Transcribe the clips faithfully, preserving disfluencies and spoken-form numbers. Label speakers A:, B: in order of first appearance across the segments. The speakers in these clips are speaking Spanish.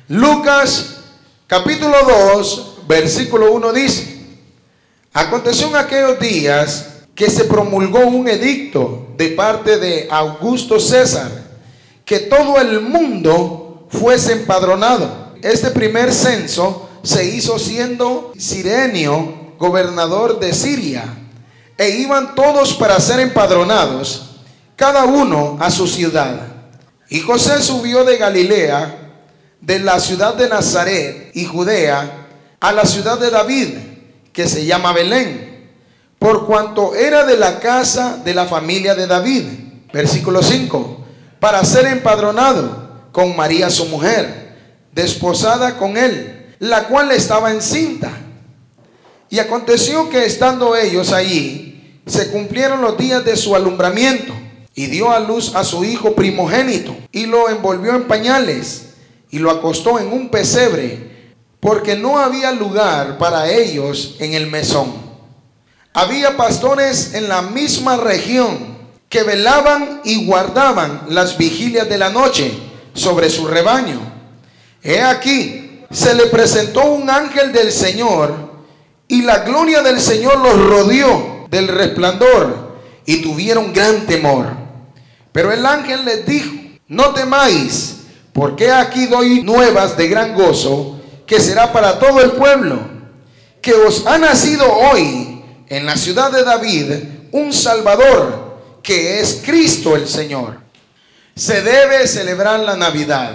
A: Lucas capítulo dos, versículo uno dice: aconteció en aquellos días que se promulgó un edicto de parte de Augusto César, que todo el mundo fuese empadronado. Este primer censo se hizo siendo Cirenio gobernador de Siria, e iban todos para ser empadronados, cada uno a su ciudad. Y José subió de Galilea, de la ciudad de Nazaret y Judea, a la ciudad de David, que se llama Belén, por cuanto era de la casa de la familia de David. Versículo cinco: para ser empadronado con María su mujer, desposada con él, la cual estaba encinta. Y aconteció que estando ellos allí, se cumplieron los días de su alumbramiento, y dio a luz a su hijo primogénito, y lo envolvió en pañales, y lo acostó en un pesebre, porque no había lugar para ellos en el mesón. Había pastores en la misma región que velaban y guardaban las vigilias de la noche sobre su rebaño. He aquí, se le presentó un ángel del Señor, y la gloria del Señor los rodeó del resplandor, y tuvieron gran temor. Pero el ángel les dijo: no temáis, porque aquí doy nuevas de gran gozo, que será para todo el pueblo, que os ha nacido hoy en la ciudad de David un Salvador, que es Cristo el Señor. Se debe celebrar la Navidad.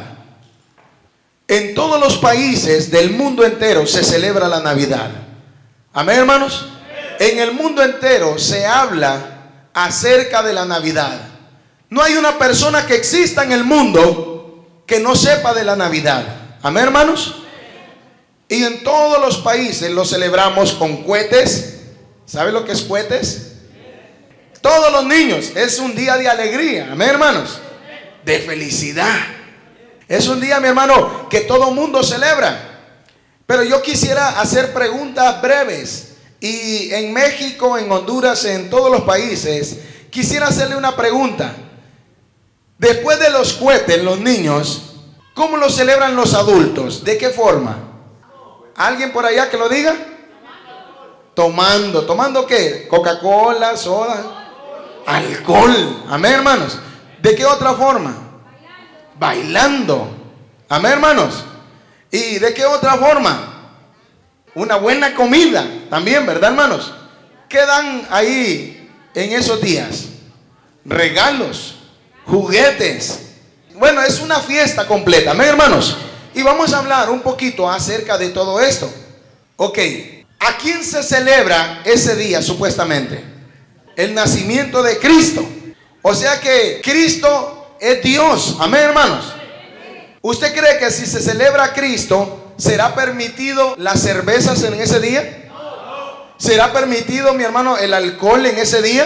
A: En todos los países del mundo entero se celebra la Navidad. Amén, hermanos. En el mundo entero se habla acerca de la Navidad. No hay una persona que exista en el mundo que no sepa de la Navidad. Amén, hermanos. Y en todos los países lo celebramos con cohetes. ¿Sabe lo que es cohetes? Todos los niños, es un día de alegría. Amén, hermanos. De felicidad. Es un día, mi hermano, que todo mundo celebra. Pero yo quisiera hacer preguntas breves. Y en México, en Honduras, en todos los países, quisiera hacerle una pregunta. Después de los cohetes, los niños, ¿cómo lo celebran los adultos? ¿De qué forma? ¿Alguien por allá que lo diga? Tomando. ¿Tomando qué? Coca-Cola, soda, alcohol. Amén, hermanos. ¿De qué otra forma? Bailando. Amén, hermanos. ¿Y de qué otra forma? Una buena comida también, ¿verdad, hermanos? ¿Qué dan ahí en esos días? Regalos, juguetes. Bueno, es una fiesta completa. Amén, hermanos. Y vamos a hablar un poquito acerca de todo esto. Ok, ¿a quién se celebra ese día supuestamente? El nacimiento de Cristo. O sea que Cristo es Dios. Amén, hermanos. ¿Usted cree que si se celebra a Cristo, será permitido las cervezas en ese día? ¿Será permitido, mi hermano, el alcohol en ese día?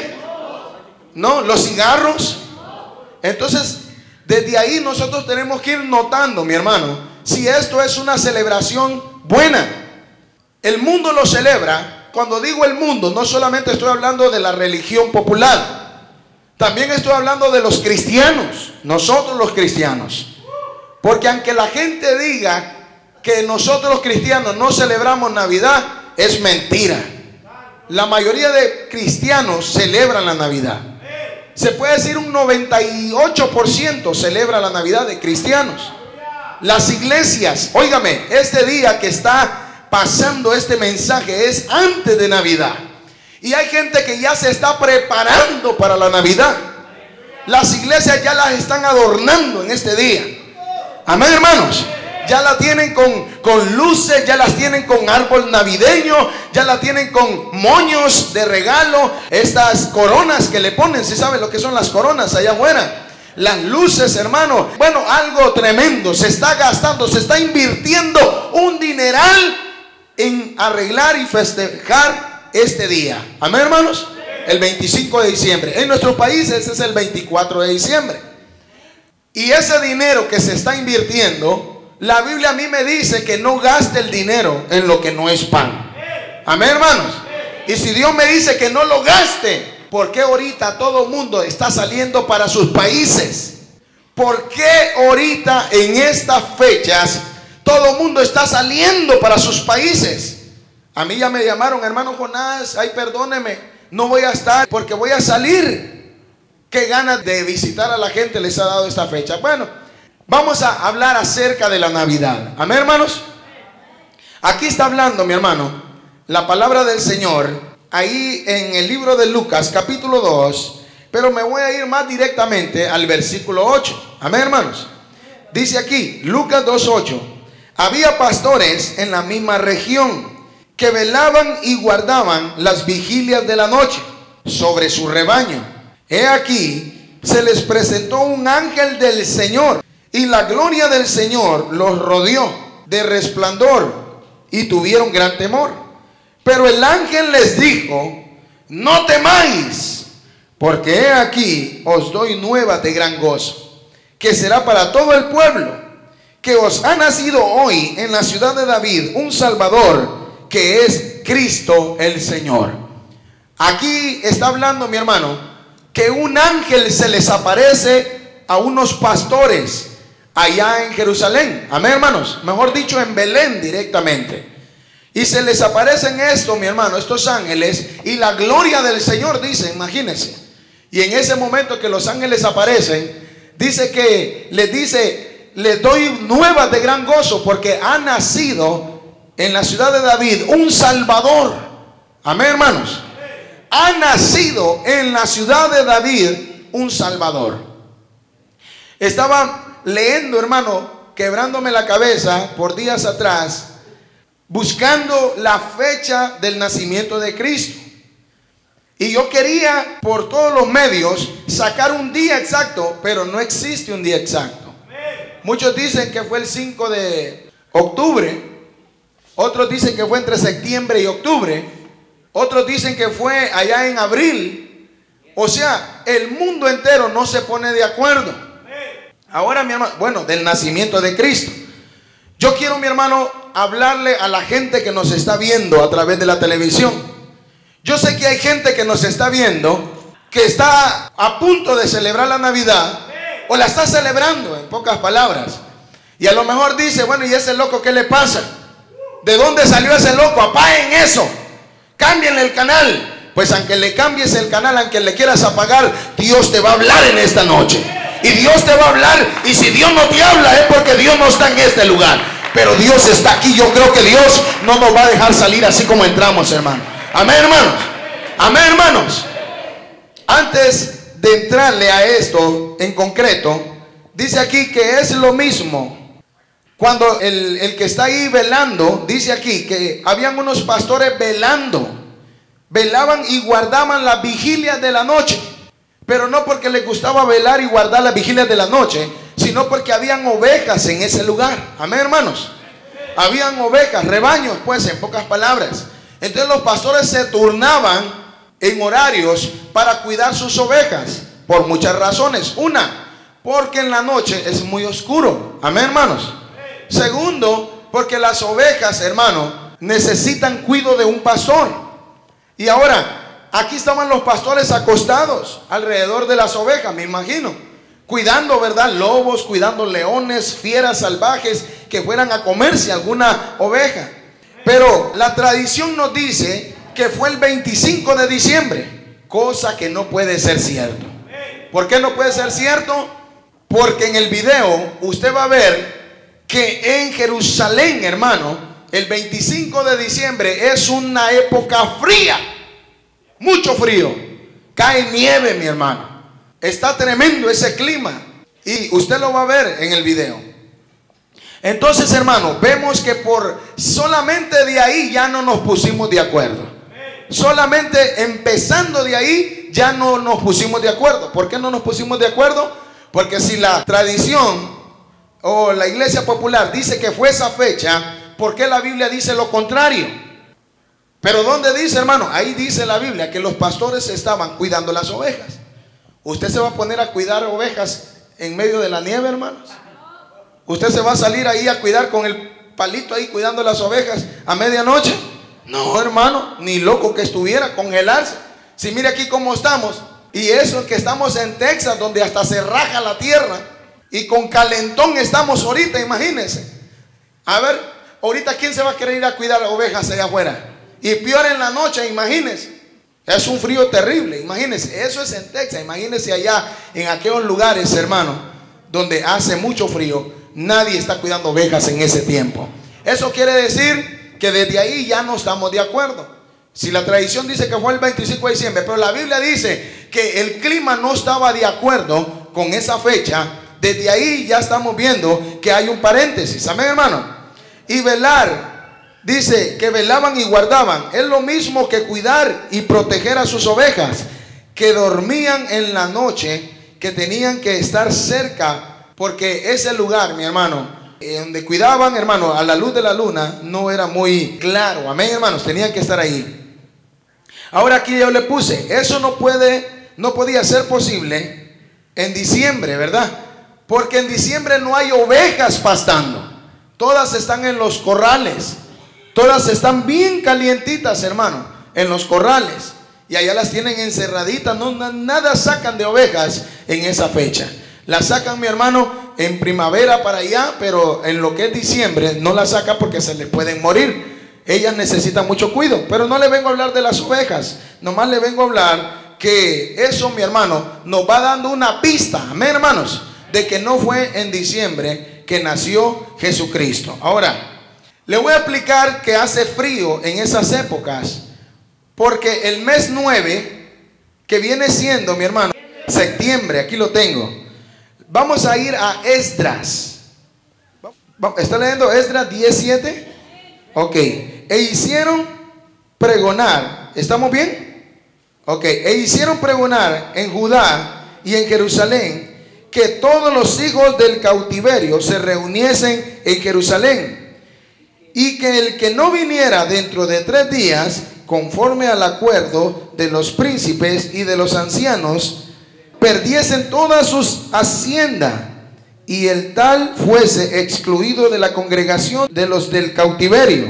A: ¿No? ¿Los cigarros? Entonces, desde ahí nosotros tenemos que ir notando, mi hermano, si esto es una celebración buena. El mundo lo celebra. Cuando digo el mundo, no solamente estoy hablando de la religión popular, también estoy hablando de los cristianos, nosotros los cristianos. Porque aunque la gente diga que nosotros los cristianos no celebramos Navidad, es mentira. La mayoría de cristianos celebran la Navidad. Se puede decir un noventa y ocho por ciento celebra la Navidad de cristianos. Las iglesias, óigame, este día que está pasando este mensaje es antes de Navidad. Y hay gente que ya se está preparando para la Navidad. Las iglesias ya las están adornando en este día. Amén, hermanos. Ya la tienen con, con luces, ya las tienen con árbol navideño, ya la tienen con moños de regalo, estas coronas que le ponen, si saben lo que son las coronas allá afuera, las luces, hermano. Bueno, algo tremendo, se está gastando, se está invirtiendo un dineral en arreglar y festejar este día. Amén, hermanos. El veinticinco de diciembre. En nuestros países es el veinticuatro de diciembre. Y ese dinero que se está invirtiendo, la Biblia a mí me dice que no gaste el dinero en lo que no es pan. Amén, hermanos. Y si Dios me dice que no lo gaste, ¿por qué ahorita todo el mundo está saliendo para sus países? ¿Por qué ahorita en estas fechas todo el mundo está saliendo para sus países. A mí ya me llamaron, hermano Jonás, ay, perdóneme, no voy a estar porque voy a salir. Qué ganas de visitar a la gente les ha dado esta fecha. Bueno, vamos a hablar acerca de la Navidad. Amén, hermanos. Aquí está hablando, mi hermano, la palabra del Señor, ahí en el libro de Lucas, capítulo dos, pero me voy a ir más directamente al versículo ocho. Amén, hermanos. Dice aquí, Lucas dos ocho, había pastores en la misma región que velaban y guardaban las vigilias de la noche sobre su rebaño. He aquí, se les presentó un ángel del Señor, y la gloria del Señor los rodeó de resplandor, y tuvieron gran temor. Pero el ángel les dijo, no temáis, porque he aquí os doy nuevas de gran gozo, que será para todo el pueblo, que os ha nacido hoy en la ciudad de David un Salvador, que es Cristo el Señor. Aquí está hablando, mi hermano, que un ángel se les aparece a unos pastores allá en Jerusalén. Amén, hermanos. Mejor dicho, en Belén directamente. Y se les aparecen esto, mi hermano, estos ángeles, y la gloria del Señor, dice, imagínense. Y en ese momento que los ángeles aparecen, dice que les dice, les doy nuevas de gran gozo, porque ha nacido en la ciudad de David un Salvador. Amén, hermanos. Ha nacido en la ciudad de David un Salvador. Estaba leyendo, hermano, quebrándome la cabeza por días atrás, buscando la fecha del nacimiento de Cristo. Y yo quería por todos los medios sacar un día exacto, pero no existe un día exacto. Muchos dicen que fue el cinco de octubre, otros dicen que fue entre septiembre y octubre, otros dicen que fue allá en abril. O sea, el mundo entero no se pone de acuerdo. Ahora, mi hermano, bueno, del nacimiento de Cristo. Yo quiero, mi hermano, hablarle a la gente que nos está viendo a través de la televisión. Yo sé que hay gente que nos está viendo, que está a punto de celebrar la Navidad, o la está celebrando, en pocas palabras. Y a lo mejor dice, bueno, ¿y ese loco qué le pasa? ¿De dónde salió ese loco? Apaguen eso, cámbienle el canal. Pues aunque le cambies el canal, aunque le quieras apagar, Dios te va a hablar en esta noche. Y Dios te va a hablar, y si Dios no te habla es porque Dios no está en este lugar. Pero Dios está aquí. Yo creo que Dios no nos va a dejar salir así como entramos, hermano. Amén, hermanos. Amén, hermanos. Antes de entrarle a esto en concreto, dice aquí que es lo mismo. Cuando el, el que está ahí velando, dice aquí que habían unos pastores velando. Velaban y guardaban las vigilias de la noche. Pero no porque les gustaba velar y guardar las vigilias de la noche, sino porque habían ovejas en ese lugar. Amén, hermanos. Habían ovejas, rebaños, pues, en pocas palabras. Entonces los pastores se turnaban en horarios para cuidar sus ovejas, por muchas razones. Una, porque en la noche es muy oscuro. Amén, hermanos. Segundo, porque las ovejas, hermano, necesitan cuidado de un pastor. Y ahora, aquí estaban los pastores acostados alrededor de las ovejas, me imagino, cuidando, ¿verdad? Lobos, cuidando leones, fieras salvajes que fueran a comerse alguna oveja. Pero la tradición nos dice que fue el veinticinco de diciembre, cosa que no puede ser cierto. ¿Por qué no puede ser cierto? Porque en el video usted va a ver que en Jerusalén, hermano, el veinticinco de diciembre es una época fría. Mucho frío, cae nieve, mi hermano. Está tremendo ese clima. Y usted lo va a ver en el video. Entonces, hermano, vemos que por solamente de ahí ya no nos pusimos de acuerdo. Solamente empezando de ahí ya no nos pusimos de acuerdo. ¿Por qué no nos pusimos de acuerdo? Porque si la tradición o la iglesia popular dice que fue esa fecha, ¿por qué la Biblia dice lo contrario? Pero ¿dónde dice, hermano? Ahí dice la Biblia que los pastores estaban cuidando las ovejas. ¿Usted se va a poner a cuidar ovejas en medio de la nieve, hermanos? ¿Usted se va a salir ahí a cuidar con el palito ahí cuidando las ovejas a medianoche? No, hermano, ni loco que estuviera, congelarse. Si mire aquí cómo estamos. Y eso que estamos en Texas, donde hasta se raja la tierra. Y con calentón estamos ahorita, imagínense. A ver, ahorita ¿quién se va a querer ir a cuidar ovejas allá afuera? Y peor en la noche, imagínense. Es un frío terrible, imagínense. Eso es en Texas, imagínense allá en aquellos lugares, hermano, donde hace mucho frío. Nadie está cuidando ovejas en ese tiempo. Eso quiere decir que desde ahí ya no estamos de acuerdo. Si la tradición dice que fue el veinticinco de diciembre, pero la Biblia dice que el clima no estaba de acuerdo con esa fecha, desde ahí ya estamos viendo que hay un paréntesis. Amén, hermano. Y velar, dice que velaban y guardaban. Es lo mismo que cuidar y proteger a sus ovejas, que dormían en la noche, que tenían que estar cerca, porque ese lugar, mi hermano, donde cuidaban, hermano, a la luz de la luna, no era muy claro. Amén, hermanos, tenían que estar ahí. Ahora aquí yo le puse, eso no puede, no podía ser posible en diciembre, ¿verdad? Porque en diciembre no hay ovejas pastando. Todas están en los corrales. Todas están bien calientitas, hermano, en los corrales. Y allá las tienen encerraditas. No, nada sacan de ovejas en esa fecha. Las sacan, mi hermano, en primavera para allá, pero en lo que es diciembre no las sacan porque se les pueden morir. Ellas necesitan mucho cuidado. Pero no le vengo a hablar de las ovejas. Nomás le vengo a hablar que eso, mi hermano, nos va dando una pista, amén, hermanos, de que no fue en diciembre que nació Jesucristo. Ahora, le voy a explicar que hace frío en esas épocas, porque el mes nueve, que viene siendo, mi hermano, septiembre, aquí lo tengo. Vamos a ir a Esdras. ¿Está leyendo Esdras diez siete? Ok. E hicieron pregonar. ¿Estamos bien? Ok. E hicieron pregonar en Judá y en Jerusalén que todos los hijos del cautiverio se reuniesen en Jerusalén, y que el que no viniera dentro de tres días, conforme al acuerdo de los príncipes y de los ancianos, perdiesen todas sus haciendas, y el tal fuese excluido de la congregación de los del cautiverio.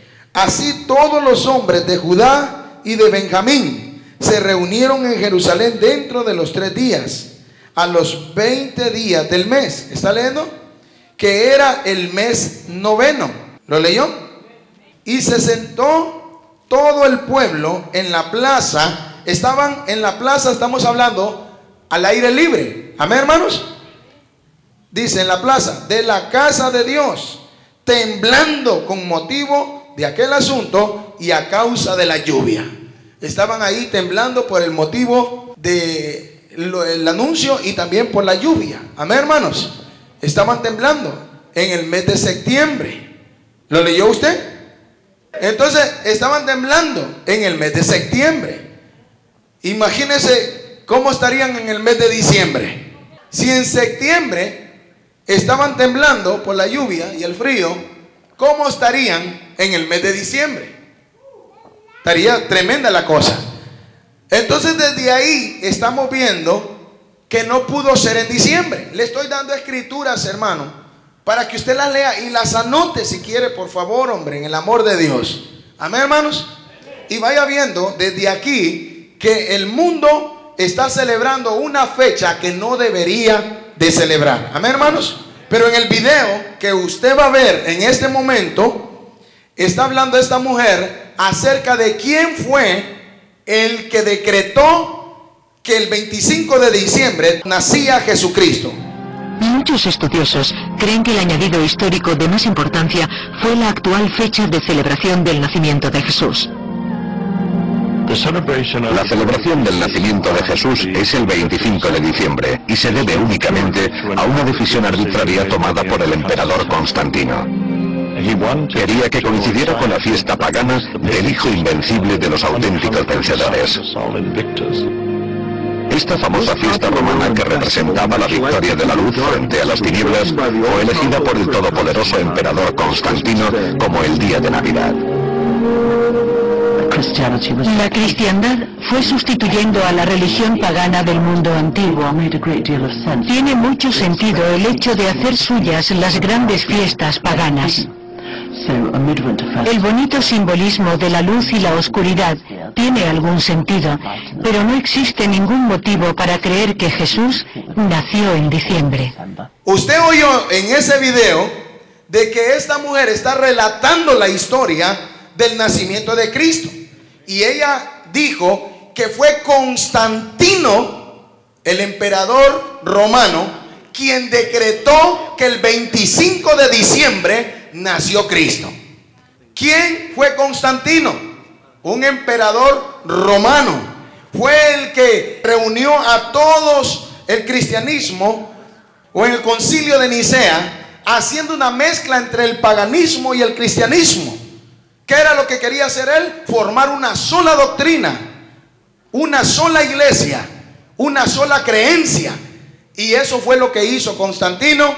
A: Así todos los hombres de Judá y de Benjamín se reunieron en Jerusalén dentro de los tres días, a los veinte días del mes. ¿Está leyendo? Que era el mes noveno. ¿Lo leyó? Y se sentó todo el pueblo en la plaza. Estaban en la plaza, estamos hablando al aire libre. Amén, hermanos. Dice en la plaza de la casa de Dios, temblando con motivo de aquel asunto y a causa de la lluvia. Estaban ahí temblando por el motivo de el anuncio y también por la lluvia. Amén, hermanos. Estaban temblando en el mes de septiembre. ¿Lo leyó usted? Entonces estaban temblando en el mes de septiembre. Imagínense cómo estarían en el mes de diciembre. Si en septiembre estaban temblando por la lluvia y el frío, ¿cómo estarían en el mes de diciembre? Estaría tremenda la cosa. Entonces desde ahí estamos viendo que no pudo ser en diciembre. Le estoy dando escrituras, hermano, para que usted las lea y las anote si quiere, por favor, hombre, en el amor de Dios. Amén, hermanos. Y vaya viendo desde aquí que el mundo está celebrando una fecha que no debería de celebrar. Amén, hermanos. Pero en el video que usted va a ver en este momento, está hablando esta mujer acerca de quién fue el que decretó que el veinticinco de diciembre nacía Jesucristo.
B: Muchos estudiosos creen que el añadido histórico de más importancia fue la actual fecha de celebración del nacimiento de Jesús.
C: La celebración del nacimiento de Jesús es el veinticinco de diciembre y se debe únicamente a una decisión arbitraria tomada por el emperador Constantino. Quería que coincidiera con la fiesta pagana del Hijo Invencible de los auténticos vencedores. Esta famosa fiesta romana que representaba la victoria de la luz frente a las tinieblas fue elegida por el todopoderoso emperador Constantino como el día de Navidad.
B: La cristiandad fue sustituyendo a la religión pagana del mundo antiguo. Tiene mucho sentido el hecho de hacer suyas las grandes fiestas paganas. El bonito simbolismo de la luz y la oscuridad tiene algún sentido, pero no existe ningún motivo para creer que Jesús nació en diciembre.
A: Usted oyó en ese video de que esta mujer está relatando la historia del nacimiento de Cristo. Y ella dijo que fue Constantino, el emperador romano, quien decretó que el veinticinco de diciembre nació Cristo. ¿Quién fue Constantino? Un emperador romano. Fue el que reunió a todos el cristianismo, o en el concilio de Nicea, haciendo una mezcla entre el paganismo y el cristianismo. ¿Qué era lo que quería hacer él? Formar una sola doctrina, una sola iglesia, una sola creencia. Y eso fue lo que hizo Constantino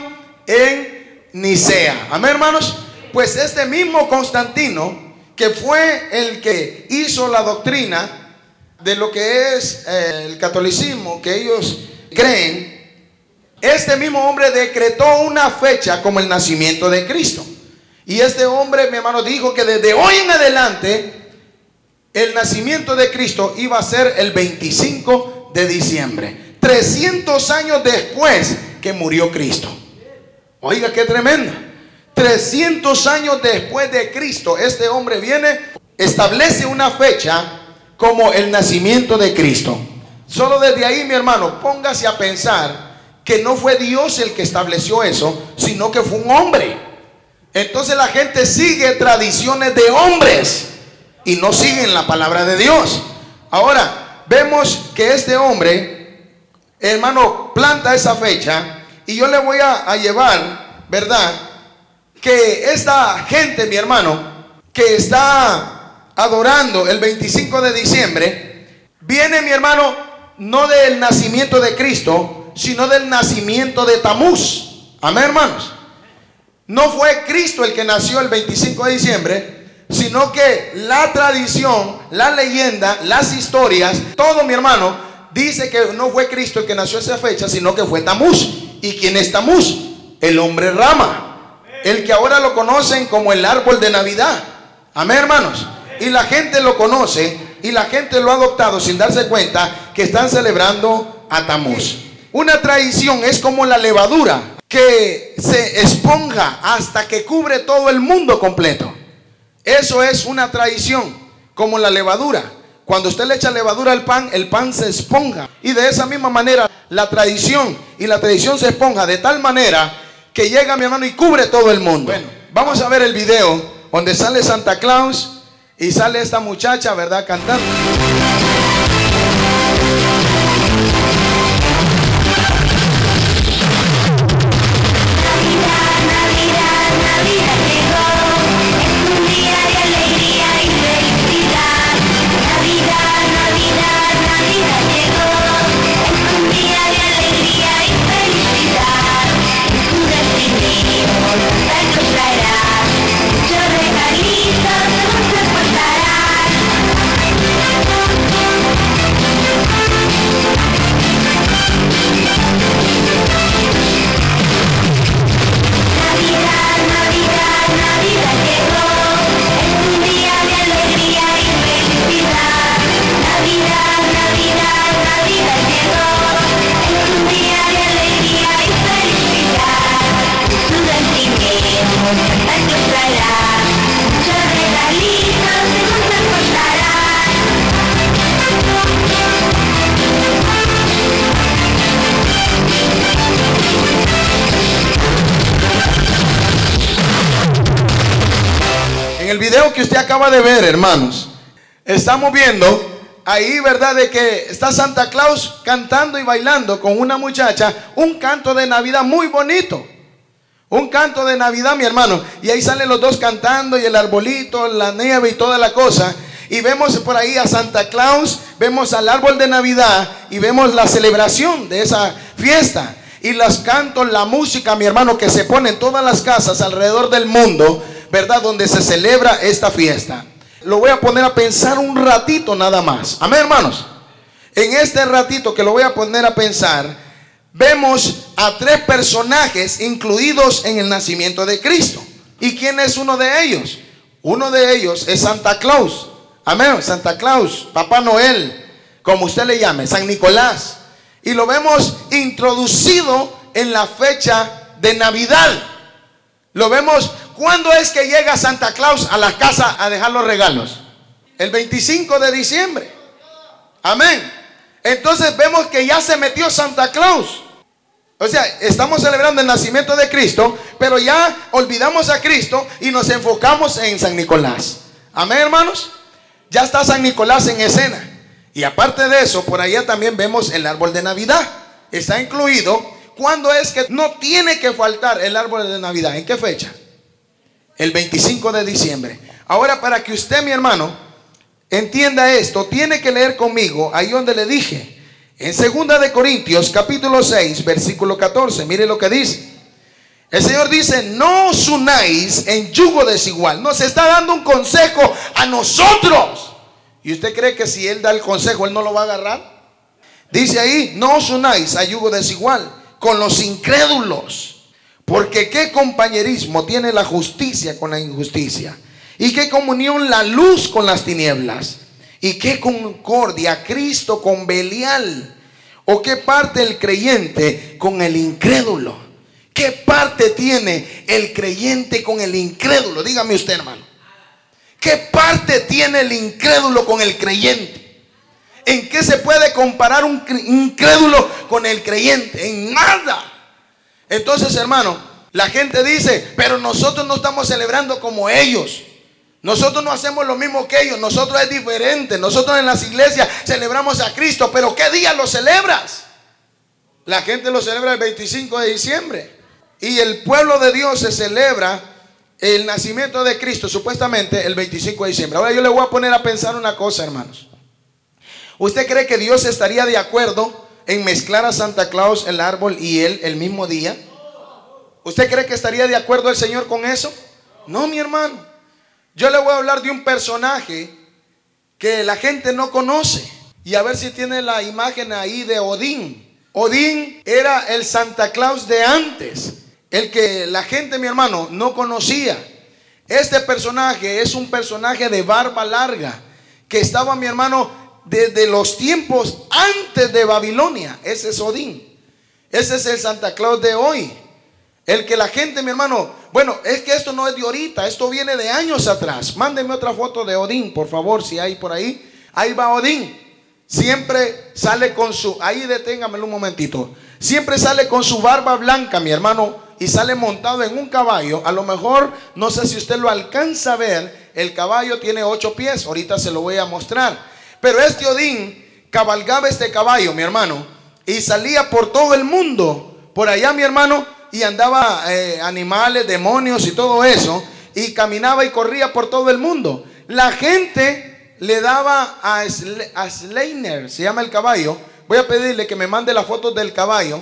A: en Nicea. Amén, hermanos. Pues este mismo Constantino, que fue el que hizo la doctrina de lo que es eh, el catolicismo, que ellos creen, este mismo hombre decretó una fecha como el nacimiento de Cristo. Y este hombre, mi hermano, dijo que desde hoy en adelante el nacimiento de Cristo iba a ser el veinticinco de diciembre, trescientos años después que murió Cristo. Oiga, qué tremendo. trescientos años después de Cristo, este hombre viene, establece una fecha como el nacimiento de Cristo. Solo desde ahí, mi hermano, póngase a pensar que no fue Dios el que estableció eso, sino que fue un hombre. Entonces la gente sigue tradiciones de hombres y no siguen la palabra de Dios. Ahora, vemos que este hombre, hermano, planta esa fecha, y yo le voy a, a llevar, ¿verdad?, que esta gente, mi hermano, que está adorando el veinticinco de diciembre, viene, mi hermano, no del nacimiento de Cristo, sino del nacimiento de Tamuz. Amén, hermanos. No fue Cristo el que nació el veinticinco de diciembre, sino que la tradición, la leyenda, las historias, todo, mi hermano, dice que no fue Cristo el que nació esa fecha, sino que fue Tamuz. ¿Y quién es Tamuz? El hombre rama, el que ahora lo conocen como el árbol de Navidad. Amén, hermanos. Y la gente lo conoce y la gente lo ha adoptado sin darse cuenta que están celebrando a Tamuz. Una tradición es como la levadura, que se esponja hasta que cubre todo el mundo completo. Eso es una tradición, como la levadura. Cuando usted le echa levadura al pan, el pan se esponja. Y de esa misma manera la tradición, y la tradición se esponja de tal manera que llega, mi hermano, y cubre todo el mundo. Bueno, vamos a ver el video donde sale Santa Claus y sale esta muchacha, ¿verdad?, cantando. En el video que usted acaba de ver, hermanos, estamos viendo ahí, ¿verdad?, de que está Santa Claus cantando y bailando con una muchacha, un canto de Navidad muy bonito. Un canto de Navidad, mi hermano. Y ahí salen los dos cantando, y el arbolito, la nieve y toda la cosa. Y vemos por ahí a Santa Claus, vemos al árbol de Navidad y vemos la celebración de esa fiesta. Y los cantos, la música, mi hermano, que se pone en todas las casas alrededor del mundo, ¿verdad?, donde se celebra esta fiesta. Lo voy a poner a pensar un ratito nada más. Amén, hermanos. En este ratito que lo voy a poner a pensar, vemos a tres personajes incluidos en el nacimiento de Cristo. ¿Y quién es uno de ellos? Uno de ellos es Santa Claus. Amén, Santa Claus, Papá Noel, como usted le llame, San Nicolás. Y lo vemos introducido en la fecha de Navidad. Lo vemos. ¿Cuándo es que llega Santa Claus a la casa a dejar los regalos? El veinticinco de diciembre. Amén. Entonces vemos que ya se metió Santa Claus. O sea, estamos celebrando el nacimiento de Cristo, pero ya olvidamos a Cristo y nos enfocamos en San Nicolás. Amén, hermanos. Ya está San Nicolás en escena. Y aparte de eso, por allá también vemos el árbol de Navidad. Está incluido. ¿Cuándo es que no tiene que faltar el árbol de Navidad? ¿En qué fecha? El veinticinco de diciembre. Ahora, para que usted, mi hermano, entienda esto, tiene que leer conmigo ahí donde le dije. En segunda de Corintios, capítulo seis, versículo catorce. Mire lo que dice. El Señor dice: no os unáis en yugo desigual. Nos está dando un consejo a nosotros. ¿Y usted cree que si Él da el consejo, Él no lo va a agarrar? Dice ahí: no os unáis a yugo desigual con los incrédulos. Porque qué compañerismo tiene la justicia con la injusticia. Y qué comunión la luz con las tinieblas. Y qué concordia Cristo con Belial. O qué parte el creyente con el incrédulo. ¿Qué parte tiene el creyente con el incrédulo? Dígame usted, hermano. ¿Qué parte tiene el incrédulo con el creyente? ¿En qué se puede comparar un incrédulo con el creyente? En nada. Entonces, hermano, la gente dice: pero nosotros no estamos celebrando como ellos. Nosotros no hacemos lo mismo que ellos. Nosotros es diferente. Nosotros en las iglesias celebramos a Cristo. ¿Pero qué día lo celebras? La gente lo celebra el veinticinco de diciembre. Y el pueblo de Dios se celebra el nacimiento de Cristo supuestamente el veinticinco de diciembre. Ahora yo le voy a poner a pensar una cosa, hermanos. ¿Usted cree que Dios estaría de acuerdo en mezclar a Santa Claus, el árbol y él el mismo día? ¿Usted cree que estaría de acuerdo el Señor con eso? No, mi hermano. Yo le voy a hablar de un personaje que la gente no conoce. Y a ver si tiene la imagen ahí de Odín. Odín era el Santa Claus de antes, el que la gente, mi hermano, no conocía. Este personaje es un personaje de barba larga, que estaba, mi hermano, desde los tiempos antes de Babilonia. Ese es Odín. Ese es el Santa Claus de hoy. El que la gente, mi hermano, bueno, es que esto no es de ahorita, esto viene de años atrás. Mándenme otra foto de Odín, por favor, si hay por ahí. Ahí va Odín. Siempre sale con su, ahí deténgamelo un momentito. Siempre sale con su barba blanca, mi hermano, y sale montado en un caballo. A lo mejor, no sé si usted lo alcanza a ver, el caballo tiene ocho pies, ahorita se lo voy a mostrar. Pero este Odín cabalgaba este caballo, mi hermano, y salía por todo el mundo, por allá, mi hermano, y andaba eh, animales, demonios y todo eso, y caminaba y corría por todo el mundo. La gente le daba a, Sle a Sleipnir, se llama el caballo. Voy a pedirle que me mande las fotos del caballo.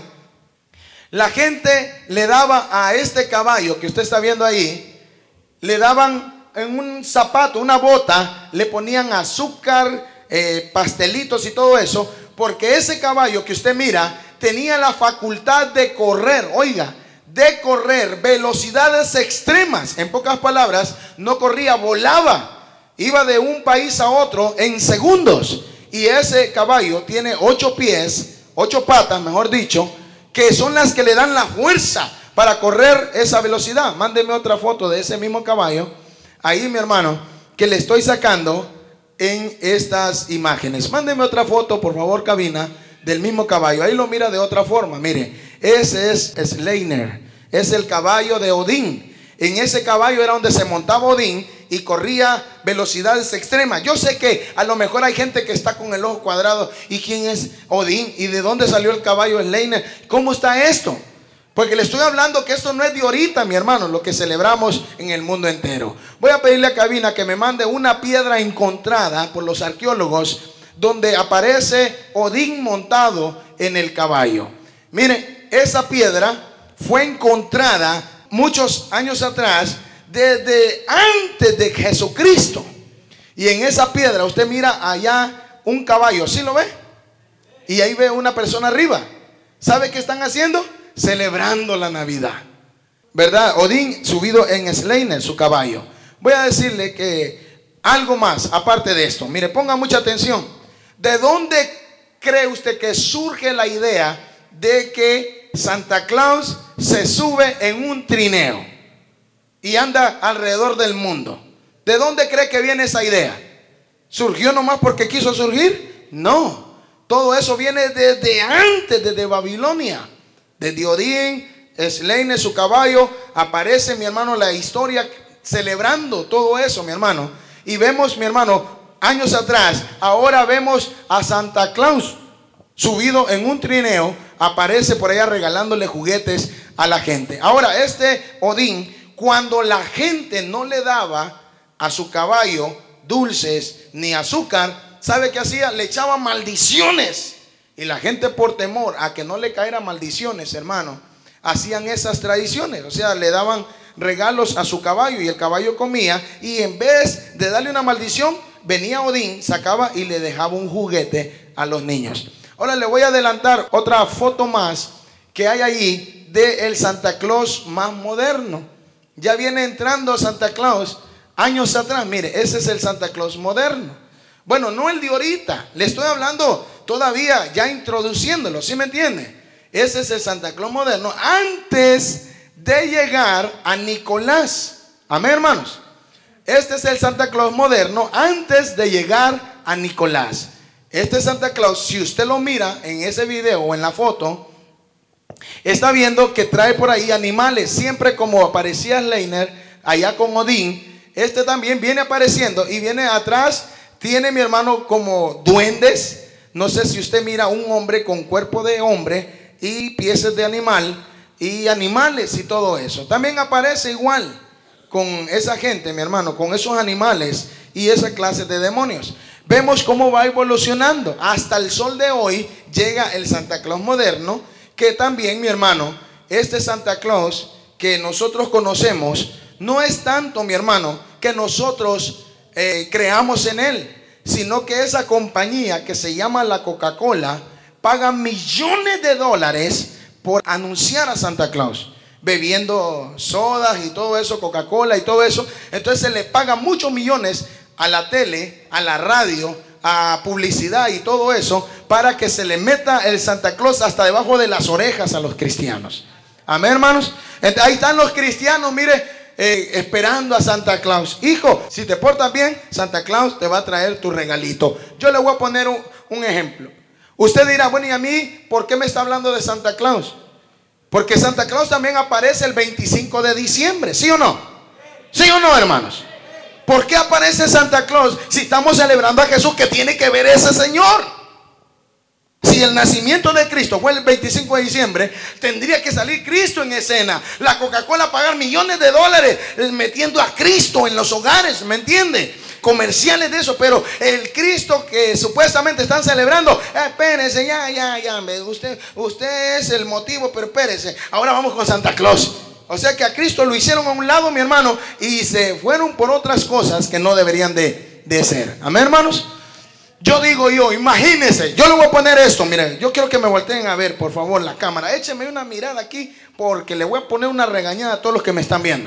A: La gente le daba a este caballo que usted está viendo ahí, le daban en un zapato, una bota, le ponían azúcar, eh, pastelitos y todo eso, porque ese caballo que usted mira tenía la facultad de correr, oiga, de correr velocidades extremas. En pocas palabras, no corría, volaba. Iba de un país a otro en segundos. Y ese caballo tiene ocho pies, ocho patas, mejor dicho, que son las que le dan la fuerza para correr esa velocidad. Mándeme otra foto de ese mismo caballo. Ahí, mi hermano, que le estoy sacando en estas imágenes. Mándeme otra foto, por favor, cabina, del mismo caballo. Ahí lo mira de otra forma. Mire, ese es Sleipnir, es el caballo de Odín. En ese caballo era donde se montaba Odín y corría velocidades extremas. Yo sé que a lo mejor hay gente que está con el ojo cuadrado. ¿Y quién es Odín? ¿Y de dónde salió el caballo Sleipnir? ¿Cómo está esto? Porque le estoy hablando que esto no es de ahorita, mi hermano, lo que celebramos en el mundo entero. Voy a pedirle a cabina que me mande una piedra encontrada por los arqueólogos donde aparece Odín montado en el caballo. Mire, esa piedra fue encontrada muchos años atrás, desde antes de Jesucristo. Y en esa piedra usted mira allá un caballo, ¿sí lo ve? Y ahí ve una persona arriba. ¿Sabe qué están haciendo? Celebrando la Navidad, ¿verdad? Odín subido en Sleipnir, su caballo. Voy a decirle que algo más aparte de esto. Mire, ponga mucha atención. ¿De dónde cree usted que surge la idea de que Santa Claus se sube en un trineo? y anda alrededor del mundo. ¿De dónde cree que viene esa idea? ¿Surgió nomás porque quiso surgir? No, todo eso viene desde antes, desde Babilonia. Desde Odín, Sleipnir, su caballo, aparece, mi hermano, la historia celebrando todo eso, mi hermano. Y vemos, mi hermano, años atrás, ahora vemos a Santa Claus subido en un trineo, aparece por allá regalándole juguetes a la gente. Ahora, este Odín, cuando la gente no le daba a su caballo dulces ni azúcar, ¿sabe qué hacía? Le echaba maldiciones. Y la gente, por temor a que no le cayeran maldiciones, hermano, hacían esas tradiciones. O sea, le daban regalos a su caballo y el caballo comía, y en vez de darle una maldición, venía Odín, sacaba y le dejaba un juguete a los niños. Ahora le voy a adelantar otra foto más que hay ahí de el Santa Claus más moderno. Ya viene entrando Santa Claus años atrás. Mire, ese es el Santa Claus moderno. Bueno, no el de ahorita, le estoy hablando todavía ya introduciéndolo, ¿sí me entiende? Ese es el Santa Claus moderno antes de llegar a Nicolás. Amén, hermanos. Este es el Santa Claus moderno antes de llegar a Nicolás. Este Santa Claus, si usted lo mira en ese video o en la foto, está viendo que trae por ahí animales. Siempre como aparecía Sleipnir allá con Odín, este también viene apareciendo y viene atrás. Tiene, mi hermano, como duendes. No sé si usted mira un hombre con cuerpo de hombre y pies de animal y animales y todo eso. También aparece igual con esa gente, mi hermano, con esos animales y esa clase de demonios. Vemos cómo va evolucionando. Hasta el sol de hoy llega el Santa Claus moderno, que también, mi hermano, este Santa Claus que nosotros conocemos, no es tanto, mi hermano, que nosotros eh, creamos en él, sino que esa compañía que se llama la Coca-Cola paga millones de dólares por anunciar a Santa Claus, bebiendo sodas y todo eso, Coca-Cola y todo eso. Entonces se le paga muchos millones a la tele, a la radio, a publicidad y todo eso, para que se le meta el Santa Claus hasta debajo de las orejas a los cristianos. Amén, hermanos. Entonces, ahí están los cristianos, mire, eh, esperando a Santa Claus. Hijo, si te portas bien, Santa Claus te va a traer tu regalito. Yo le voy a poner un, un ejemplo. Usted dirá, bueno, ¿y a mí por qué me está hablando de Santa Claus? Porque Santa Claus también aparece el veinticinco de diciembre, ¿sí o no? ¿Sí o no, hermanos? ¿Por qué aparece Santa Claus si estamos celebrando a Jesús? ¿Qué tiene que ver ese señor? Si el nacimiento de Cristo fue el veinticinco de diciembre, tendría que salir Cristo en escena. La Coca-Cola pagar millones de dólares metiendo a Cristo en los hogares, ¿me entiende? Comerciales de eso, pero el Cristo que supuestamente están celebrando, eh, espérese, ya, ya, ya, usted, usted es el motivo, pero espérese, ahora vamos con Santa Claus. O sea que a Cristo lo hicieron a un lado, mi hermano, y se fueron por otras cosas que no deberían de, de ser. Amén, hermanos. Yo digo yo, imagínense, yo le voy a poner esto, miren, yo quiero que me volteen a ver, por favor, la cámara. Échenme una mirada aquí, porque le voy a poner una regañada a todos los que me están viendo.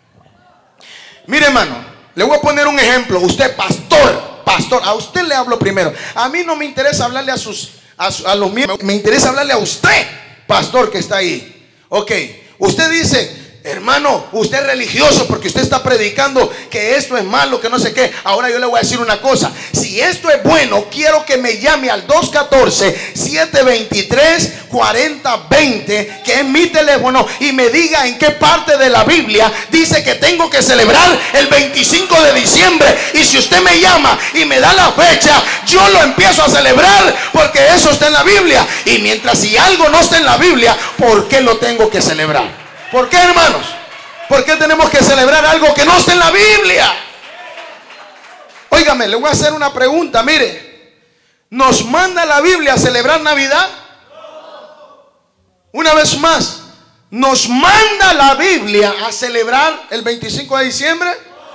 A: Mire, hermano, le voy a poner un ejemplo. Usted, pastor, pastor, a usted le hablo primero. A mí no me interesa hablarle a sus, a, a los miembros, me interesa hablarle a usted, pastor, que está ahí. Ok, usted dice, hermano, usted es religioso porque usted está predicando que esto es malo, que no sé qué. Ahora yo le voy a decir una cosa. Si esto es bueno, quiero que me llame al dos uno cuatro, siete dos tres, cuatro cero dos cero, que es mi teléfono, y me diga en qué parte de la Biblia dice que tengo que celebrar el veinticinco de diciembre. Y si usted me llama y me da la fecha, yo lo empiezo a celebrar, porque eso está en la Biblia. Y mientras si algo no está en la Biblia, ¿por qué lo tengo que celebrar? ¿Por qué, hermanos? ¿Por qué tenemos que celebrar algo que no está en la Biblia? Óigame, le voy a hacer una pregunta. Mire, ¿nos manda la Biblia a celebrar Navidad? Una vez más, ¿nos manda la Biblia a celebrar el veinticinco de diciembre?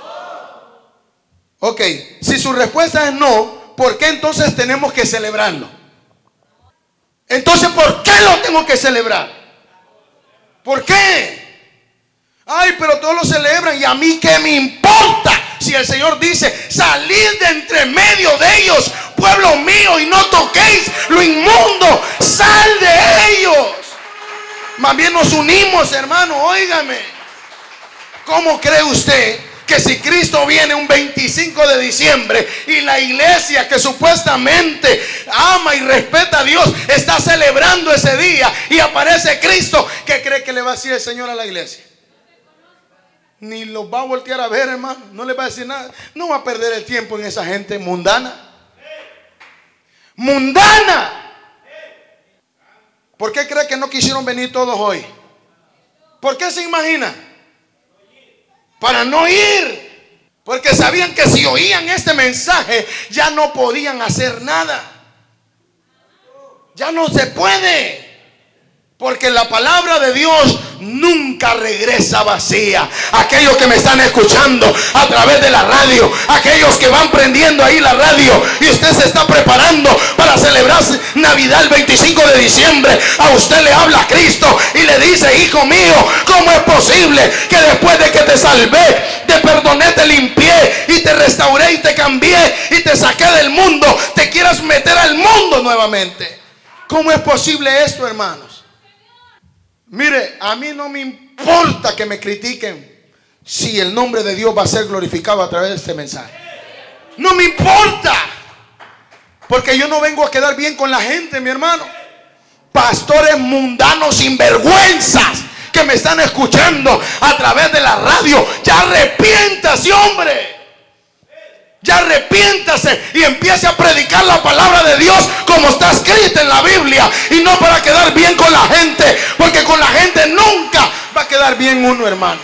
A: Ok, si su respuesta es no, ¿por qué entonces tenemos que celebrarlo? Entonces, ¿por qué lo tengo que celebrar? ¿Por qué? Ay, pero todos lo celebran, y a mí qué me importa. Si el Señor dice, salid de entre medio de ellos, pueblo mío, y no toquéis lo inmundo, sal de ellos. Más bien nos unimos, hermano, óigame. ¿Cómo cree usted que si Cristo viene un veinticinco de diciembre y la iglesia que supuestamente ama y respeta a Dios está celebrando ese día y aparece Cristo, qué cree que le va a decir el Señor a la iglesia? Ni los va a voltear a ver, hermano. No le va a decir nada. No va a perder el tiempo en esa gente mundana. Mundana. ¿Por qué cree que no quisieron venir todos hoy? ¿Por qué se imagina? Para no ir. Porque sabían que si oían este mensaje ya no podían hacer nada. Ya no se puede. Porque la palabra de Dios nunca regresa vacía. Aquellos que me están escuchando a través de la radio, aquellos que van prendiendo ahí la radio y usted se está preparando para celebrar Navidad el veinticinco de diciembre, a usted le habla Cristo y le dice: hijo mío, ¿cómo es posible que después de que te salvé, te perdoné, te limpié y te restauré y te cambié y te saqué del mundo, te quieras meter al mundo nuevamente? ¿Cómo es posible esto, hermanos? Mire, a mí no me importa que me critiquen si el nombre de Dios va a ser glorificado a través de este mensaje. No me importa, porque yo no vengo a quedar bien con la gente, mi hermano. Pastores mundanos sinvergüenzas que me están escuchando a través de la radio, ya arrepiéntase, hombre. Ya arrepiéntase y empiece a predicar la palabra de Dios como está escrita en la Biblia, y no para quedar bien con la gente, porque con la gente nunca va a quedar bien uno, hermanos.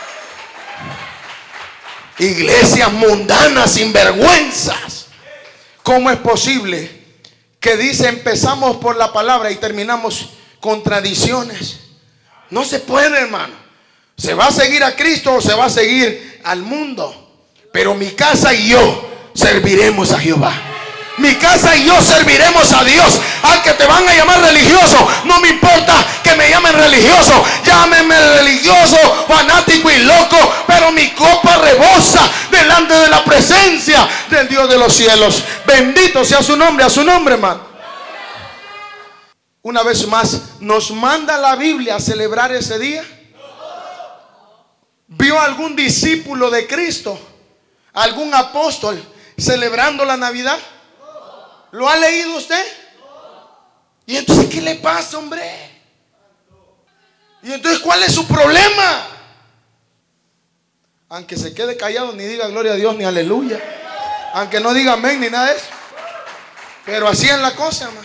A: Iglesias mundanas, sinvergüenzas. ¿Cómo es posible que dice empezamos por la palabra y terminamos con tradiciones? No se puede, hermano. ¿Se va a seguir a Cristo o se va a seguir al mundo? Pero mi casa y yo serviremos a Jehová. Mi casa y yo serviremos a Dios. Al que te van a llamar religioso, no me importa que me llamen religioso. Llámenme religioso, fanático y loco, pero mi copa rebosa delante de la presencia del Dios de los cielos. Bendito sea su nombre, a su nombre, hermano. Una vez más, ¿nos manda la Biblia a celebrar ese día? ¿Vio algún discípulo de Cristo, algún apóstol celebrando la Navidad? ¿Lo ha leído usted? ¿Y entonces qué le pasa, hombre? ¿Y entonces cuál es su problema? Aunque se quede callado, ni diga gloria a Dios ni aleluya, aunque no diga amén ni nada de eso, pero así es la cosa, hermano.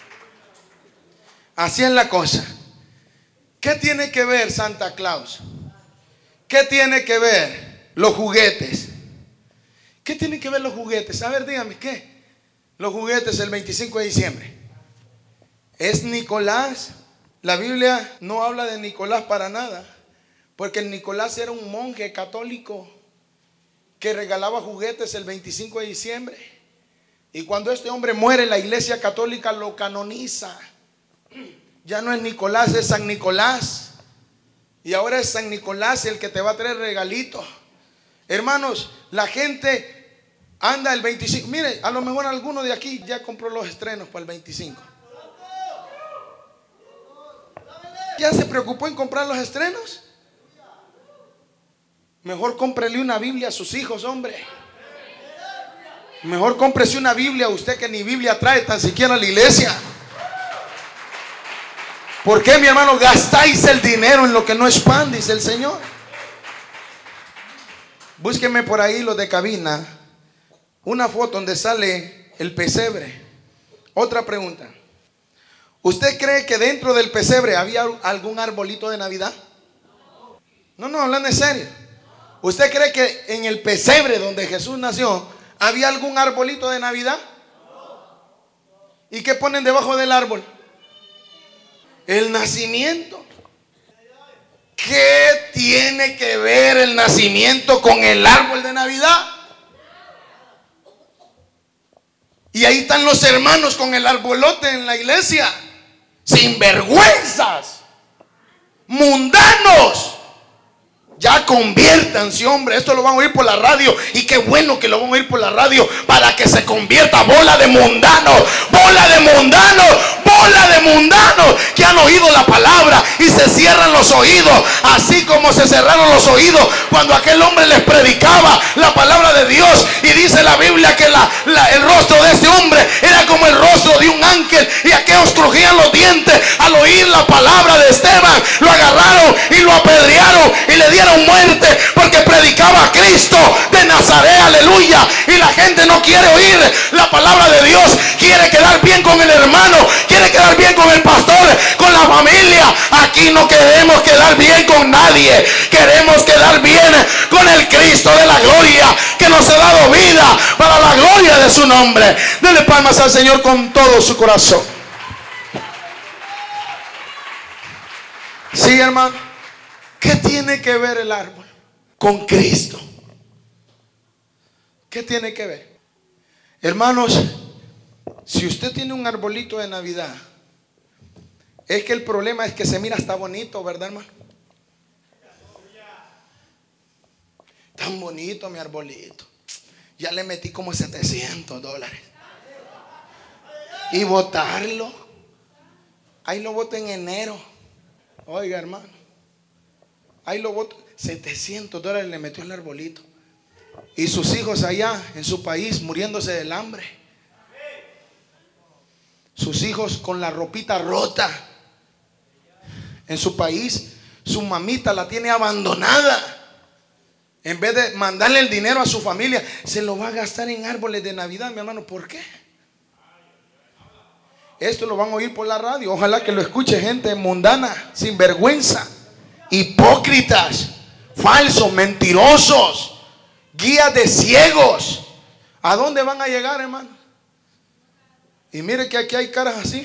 A: Así es la cosa. ¿Qué tiene que ver Santa Claus? ¿Qué tiene que ver los juguetes? ¿Qué tienen que ver los juguetes? A ver, dígame, ¿qué? Los juguetes el veinticinco de diciembre. ¿Es Nicolás? La Biblia no habla de Nicolás para nada, porque el Nicolás era un monje católico que regalaba juguetes el veinticinco de diciembre. Y cuando este hombre muere, la iglesia católica lo canoniza. Ya no es Nicolás, es San Nicolás. Y ahora es San Nicolás el que te va a traer regalitos. Hermanos, la gente anda el veinticinco. Mire, a lo mejor alguno de aquí ya compró los estrenos para el veinticinco. ¿Ya se preocupó en comprar los estrenos? Mejor cómprele una Biblia a sus hijos, hombre. Mejor cómprese una Biblia a usted, que ni Biblia trae tan siquiera a la iglesia. ¿Por qué, mi hermano, gastáis el dinero en lo que no es pan? Dice el Señor. Búsqueme por ahí, los de cabina, una foto donde sale el pesebre. Otra pregunta. ¿Usted cree que dentro del pesebre había algún arbolito de Navidad? No, no, hablando en serio. ¿Usted cree que en el pesebre donde Jesús nació había algún arbolito de Navidad? ¿Y qué ponen debajo del árbol? El nacimiento. ¿Qué tiene que ver el nacimiento con el árbol de Navidad? Y ahí están los hermanos con el arbolote en la iglesia. Sinvergüenzas, mundanos. Ya conviértanse, hombre. Esto lo van a oír por la radio, y qué bueno que lo van a oír por la radio, para que se convierta. Bola de mundanos, bola de mundanos, bola bola de mundanos que han oído la palabra y se cierran los oídos, así como se cerraron los oídos cuando aquel hombre les predicaba la palabra de Dios. Y dice la Biblia que la, la, el rostro de este hombre era como el rostro de un ángel, y aquellos crujían los dientes al oír la palabra de Esteban. Lo agarraron y lo apedrearon y le dieron muerte porque predicaba a Cristo de Nazaret, aleluya. Y la gente no quiere oír la palabra de Dios, quiere quedar bien con el hermano, quiere quedar bien con el pastor, con la familia. Aquí no queremos quedar bien con nadie, queremos quedar bien con el Cristo de la gloria, que nos ha dado vida para la gloria de su nombre. Denle palmas al Señor con todo su corazón. Sí, hermano. ¿Qué tiene que ver el árbol con Cristo? ¿Qué tiene que ver? Hermanos, si usted tiene un arbolito de Navidad, es que el problema es que se mira hasta bonito, ¿verdad, hermano? Tan bonito mi arbolito. Ya le metí como setecientos dólares. Y botarlo, ahí lo boto en enero. Oiga, hermano, ahí lo boto. setecientos dólares le metió el arbolito. Y sus hijos allá en su país muriéndose del hambre. Sus hijos con la ropita rota. En su país su mamita la tiene abandonada. En vez de mandarle el dinero a su familia, se lo va a gastar en árboles de Navidad, mi hermano. ¿Por qué? Esto lo van a oír por la radio. Ojalá que lo escuche gente mundana, sin vergüenza, hipócritas, falsos, mentirosos, guías de ciegos. ¿A dónde van a llegar, hermano? Y mire que aquí hay caras así.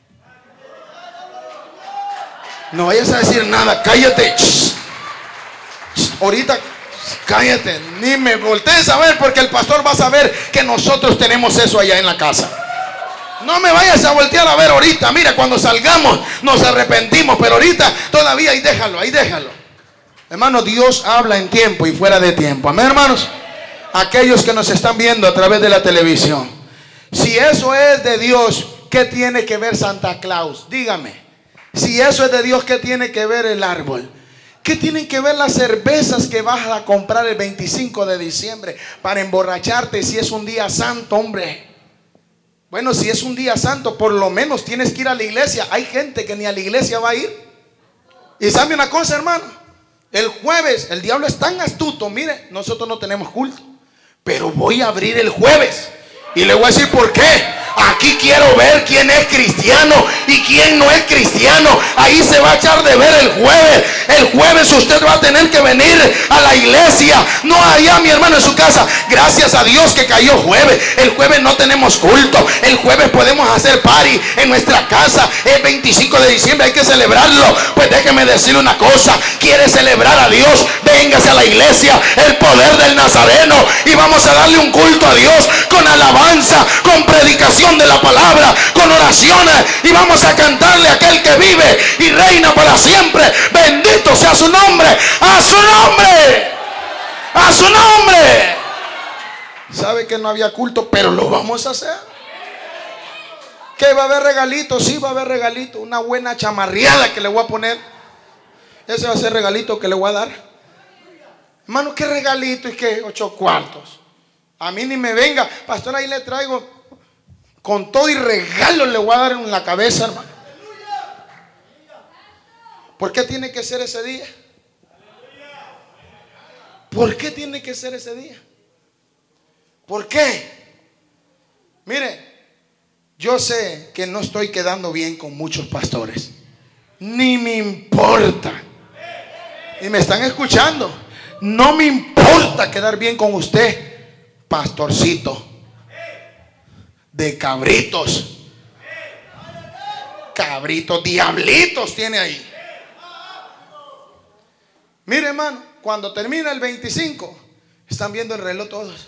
A: No vayas a decir nada, cállate. Shh. Shh. Ahorita cállate, ni me voltees a ver, porque el pastor va a saber que nosotros tenemos eso allá en la casa. No me vayas a voltear a ver ahorita. Mira, cuando salgamos nos arrepentimos, pero ahorita todavía ahí déjalo, ahí déjalo. Hermano, Dios habla en tiempo y fuera de tiempo. Amén, hermanos. Aquellos que nos están viendo a través de la televisión, si eso es de Dios, ¿qué tiene que ver Santa Claus? Dígame. Si eso es de Dios, ¿qué tiene que ver el árbol? ¿Qué tienen que ver las cervezas que vas a comprar el veinticinco de diciembre para emborracharte si es un día santo, hombre? Bueno, si es un día santo, por lo menos tienes que ir a la iglesia. Hay gente que ni a la iglesia va a ir. Y sabe una cosa, hermano, el jueves el diablo es tan astuto. Mire, nosotros no tenemos culto, pero voy a abrir el jueves y le voy a decir por qué. Aquí quiero ver quién es cristiano y quién no es cristiano. Ahí se va a echar de ver el jueves. El jueves usted va a tener que venir a la iglesia, no allá, mi hermano, en su casa. Gracias a Dios que cayó jueves. El jueves no tenemos culto. El jueves podemos hacer party en nuestra casa. El veinticinco de diciembre hay que celebrarlo. Pues déjeme decirle una cosa. ¿Quiere celebrar a Dios? Véngase a la iglesia, el poder del Nazareno, y vamos a darle un culto a Dios con alabanza, con predicación de la palabra, con oraciones, y vamos a cantarle a aquel que vive y reina para siempre. Bendito sea su nombre. A su nombre, a su nombre. Sabe que no había culto, pero lo vamos a hacer. Que va a haber regalitos, sí va a haber regalitos. Una buena chamarreada que le voy a poner. Ese va a ser regalito que le voy a dar. Hermano, ¿qué regalito? Y que ocho cuartos. A mí ni me venga, pastor, ahí le traigo. Con todo y regalo le voy a dar en la cabeza, hermano. ¿Por qué tiene que ser ese día? ¿Por qué tiene que ser ese día? ¿Por qué? Mire, yo sé que no estoy quedando bien con muchos pastores. Ni me importa. Y me están escuchando. No me importa quedar bien con usted, pastorcito de cabritos. Cabritos, diablitos tiene ahí. Mire, hermano, cuando termina el veinticinco, están viendo el reloj todos.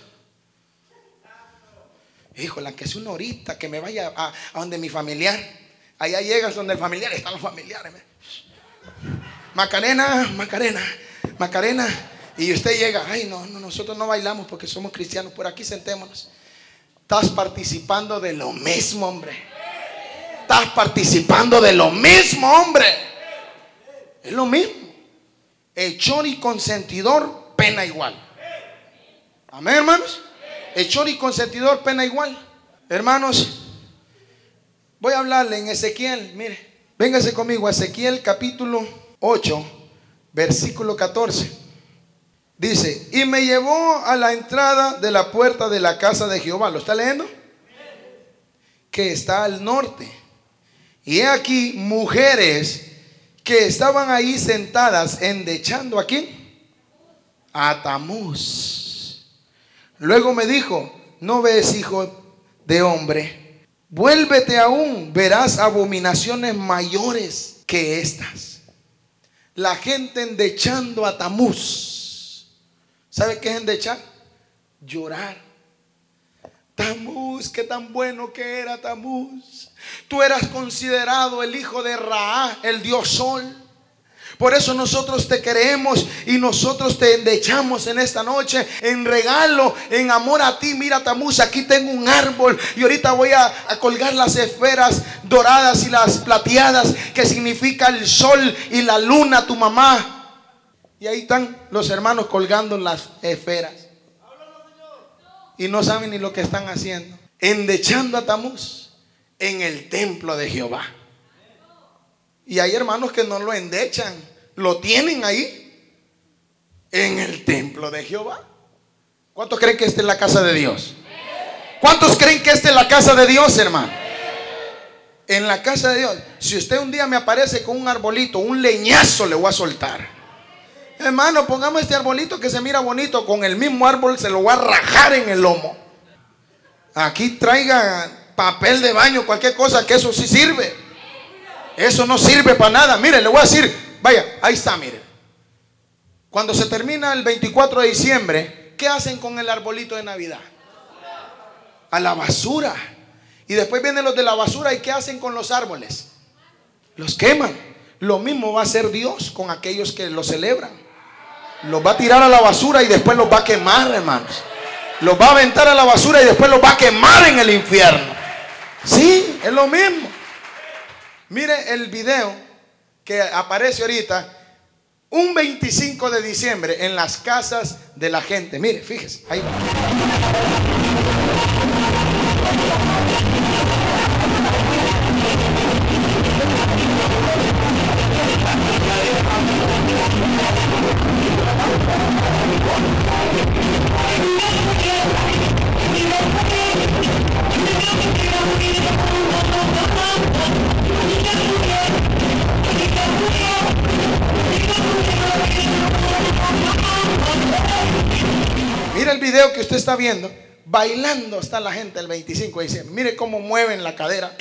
A: Híjole, que es una horita que me vaya a, a donde mi familiar. Allá llegas donde el familiar, están los familiares. Macarena, Macarena, Macarena. Y usted llega, ay no, no, nosotros no bailamos porque somos cristianos, por aquí sentémonos. Estás participando de lo mismo, hombre. Estás participando de lo mismo, hombre. Es lo mismo. Hechor y consentidor, pena igual. Amén, hermanos. Hechor y consentidor, pena igual. Hermanos, voy a hablarle en Ezequiel. Mire, véngase conmigo a Ezequiel capítulo ocho, versículo catorce. Dice: y me llevó a la entrada de la puerta de la casa de Jehová. ¿Lo está leyendo? Que está al norte. Y he aquí mujeres que estaban ahí sentadas endechando ¿a quién? A Tamuz. Luego me dijo: ¿no ves, hijo de hombre? Vuélvete aún, verás abominaciones mayores que estas. La gente endechando a Tamuz. ¿Sabe qué es endechar? Llorar. Tamuz, qué tan bueno que era Tamuz. Tú eras considerado el hijo de Ra, el dios sol. Por eso nosotros te queremos y nosotros te endechamos en esta noche en regalo, en amor a ti. Mira, Tamuz, aquí tengo un árbol y ahorita voy a, a colgar las esferas doradas y las plateadas, que significa el sol y la luna, tu mamá. Y ahí están los hermanos colgando las esferas y no saben ni lo que están haciendo, endechando a Tamuz en el templo de Jehová. Y hay hermanos que no lo endechan, lo tienen ahí en el templo de Jehová. ¿Cuántos creen que esta es la casa de Dios? ¿Cuántos creen que esta es la casa de Dios, hermano? En la casa de Dios. Si usted un día me aparece con un arbolito, un leñazo le voy a soltar. Hermano, pongamos este arbolito que se mira bonito, con el mismo árbol se lo voy a rajar en el lomo. Aquí traiga papel de baño, cualquier cosa, que eso sí sirve. Eso no sirve para nada. Mire, le voy a decir, vaya, ahí está, mire. Cuando se termina el veinticuatro de diciembre, ¿qué hacen con el arbolito de Navidad? A la basura. Y después vienen los de la basura, ¿y qué hacen con los árboles? Los queman. Lo mismo va a hacer Dios con aquellos que lo celebran. Los va a tirar a la basura y después los va a quemar, hermanos. Los va a aventar a la basura y después los va a quemar en el infierno. Sí, es lo mismo. Mire el video que aparece ahorita, un veinticinco de diciembre en las casas de la gente. Mire, fíjese, ahí va. Mira el video que usted está viendo. Bailando está la gente el veinticinco de diciembre. Mire cómo mueven la cadera.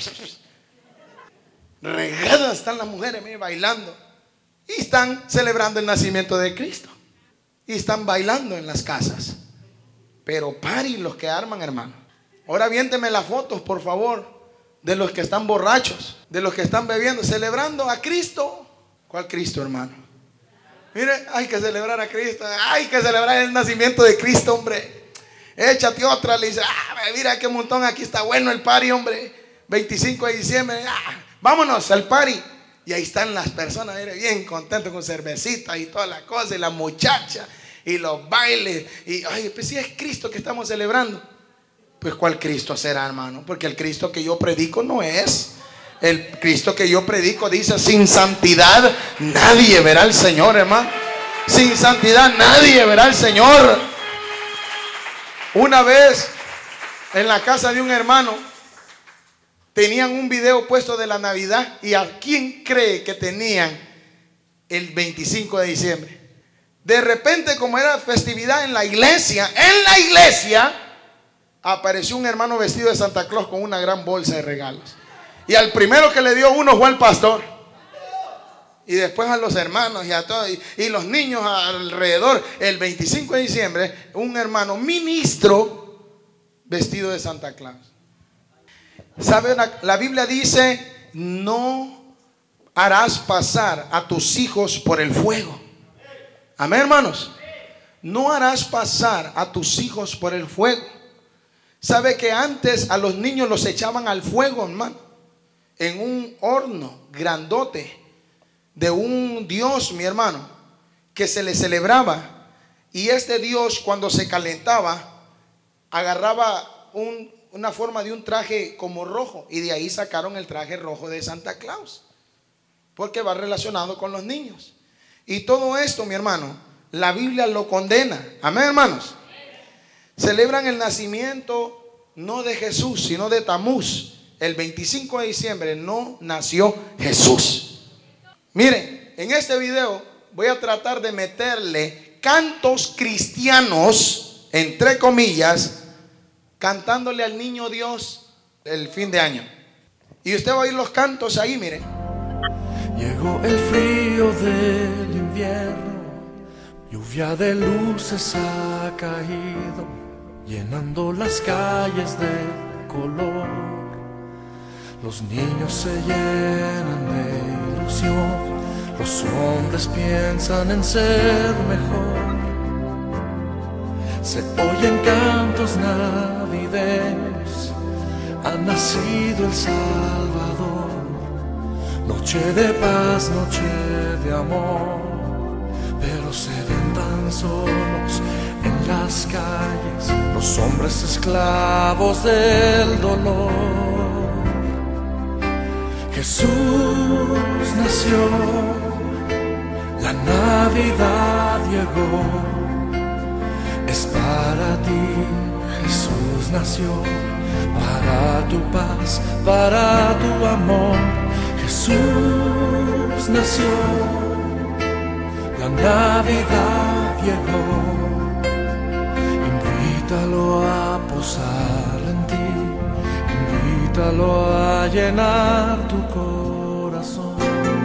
A: Regadas están las mujeres, mire, bailando. Y están celebrando el nacimiento de Cristo. Y están bailando en las casas. Pero pari los que arman, hermano. Ahora viénteme las fotos, por favor, de los que están borrachos, de los que están bebiendo, celebrando a Cristo. ¿Cuál Cristo, hermano? Mire, hay que celebrar a Cristo. Hay que celebrar el nacimiento de Cristo, hombre. Échate otra, le dice, ah, mira qué montón, aquí está bueno el party, hombre. veinticinco de diciembre, ah, vámonos al party. Y ahí están las personas, mire, bien contentos con cervecita y todas las cosas, y la muchacha, y los bailes. Y, ay, pues sí es Cristo que estamos celebrando. Pues ¿cuál Cristo será, hermano? Porque el Cristo que yo predico no es. El Cristo que yo predico dice: sin santidad nadie verá al Señor, hermano. Sin santidad nadie verá al Señor. Una vez en la casa de un hermano tenían un video puesto de la Navidad. ¿Y a quién cree que tenían el veinticinco de diciembre? De repente, como era festividad en la iglesia, en la iglesia apareció un hermano vestido de Santa Claus con una gran bolsa de regalos. Y al primero que le dio uno fue al pastor. Y después a los hermanos y a todos. Y, y los niños alrededor. El veinticinco de diciembre, un hermano ministro vestido de Santa Claus. ¿Saben? La Biblia dice: no harás pasar a tus hijos por el fuego. Amén, hermanos. No harás pasar a tus hijos por el fuego. ¿Sabe que antes a los niños los echaban al fuego, hermano? en un horno grandote de un dios, mi hermano, que se le celebraba. Y este dios, cuando se calentaba, agarraba un, una forma de un traje como rojo, y de ahí sacaron el traje rojo de Santa Claus, porque va relacionado con los niños. Y todo esto, mi hermano, la Biblia lo condena. Amén, hermanos. Celebran el nacimiento no de Jesús, sino de Tamuz. El veinticinco de diciembre no nació Jesús. Miren, en este video voy a tratar de meterle cantos cristianos, entre comillas, cantándole al niño Dios el fin de año. Y usted va a oír los cantos ahí, miren.
D: Llegó el frío del invierno, lluvia de luces ha caído, llenando las calles de color. Los niños se llenan de ilusión, los hombres piensan en ser mejor. Se oyen cantos navideños, ha nacido el Salvador. Noche de paz, noche de amor, pero se ven tan solos en las calles, los hombres esclavos del dolor. Jesús nació, la Navidad llegó, es para ti. Jesús nació, para tu paz, para tu amor. Jesús nació, la Navidad llegó, invítalo a posar en ti, invítalo a llenar tu corazón.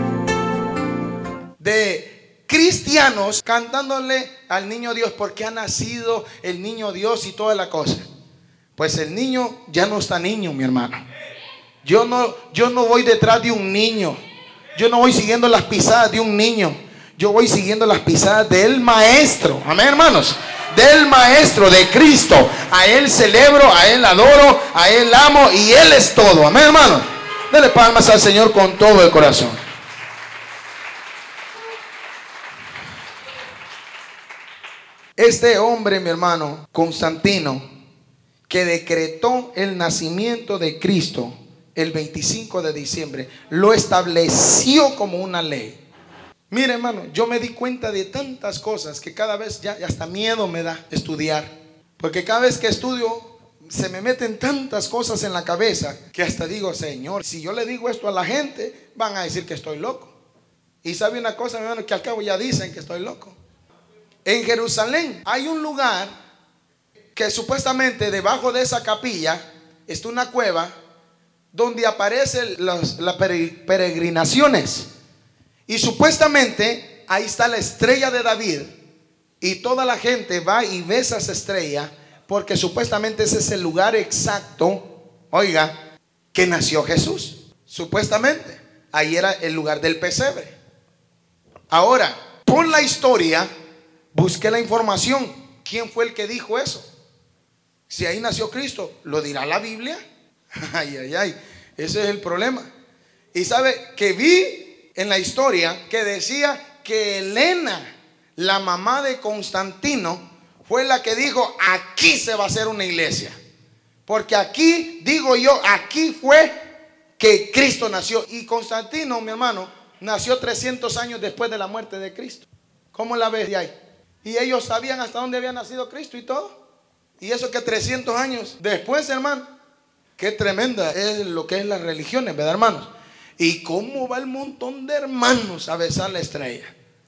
A: De cristianos cantándole al niño Dios, porque ha nacido el niño Dios y toda la cosa. Pues el niño ya no está niño, mi hermano. Yo no, yo no voy detrás de un niño. Yo no voy siguiendo las pisadas de un niño. Yo voy siguiendo las pisadas del Maestro. Amén, hermanos. Del Maestro, de Cristo. A Él celebro, a Él adoro, a Él amo y Él es todo. Amén, hermanos. Dele palmas al Señor con todo el corazón. Este hombre, mi hermano, Constantino, que decretó el nacimiento de Cristo el veinticinco de diciembre, lo estableció como una ley. Mire, hermano, yo me di cuenta de tantas cosas que cada vez ya, ya hasta miedo me da estudiar, porque cada vez que estudio se me meten tantas cosas en la cabeza que hasta digo, Señor, si yo le digo esto a la gente, van a decir que estoy loco. Y sabe una cosa, mi hermano, que al cabo ya dicen que estoy loco. En Jerusalén hay un lugar que supuestamente debajo de esa capilla está una cueva donde aparecen las, las peregrinaciones. Y supuestamente ahí está la estrella de David. Y toda la gente va y ve esa estrella, porque supuestamente ese es el lugar exacto, oiga, que nació Jesús. Supuestamente ahí era el lugar del pesebre. Ahora, por la historia, busqué la información. ¿Quién fue el que dijo eso? Si ahí nació Cristo, ¿lo dirá la Biblia? Ay, ay, ay, ese es el problema. Y sabe que vi en la historia que decía que Helena, la mamá de Constantino, fue la que dijo, aquí se va a hacer una iglesia. Porque aquí, digo yo, aquí fue que Cristo nació. Y Constantino, mi hermano, nació trescientos años después de la muerte de Cristo. ¿Cómo la ves de ahí? Y ellos sabían hasta dónde había nacido Cristo y todo. Y eso que trescientos años después, hermano. Qué tremenda es lo que es las religiones, ¿verdad, hermanos? Y cómo va el montón de hermanos a besar la estrella.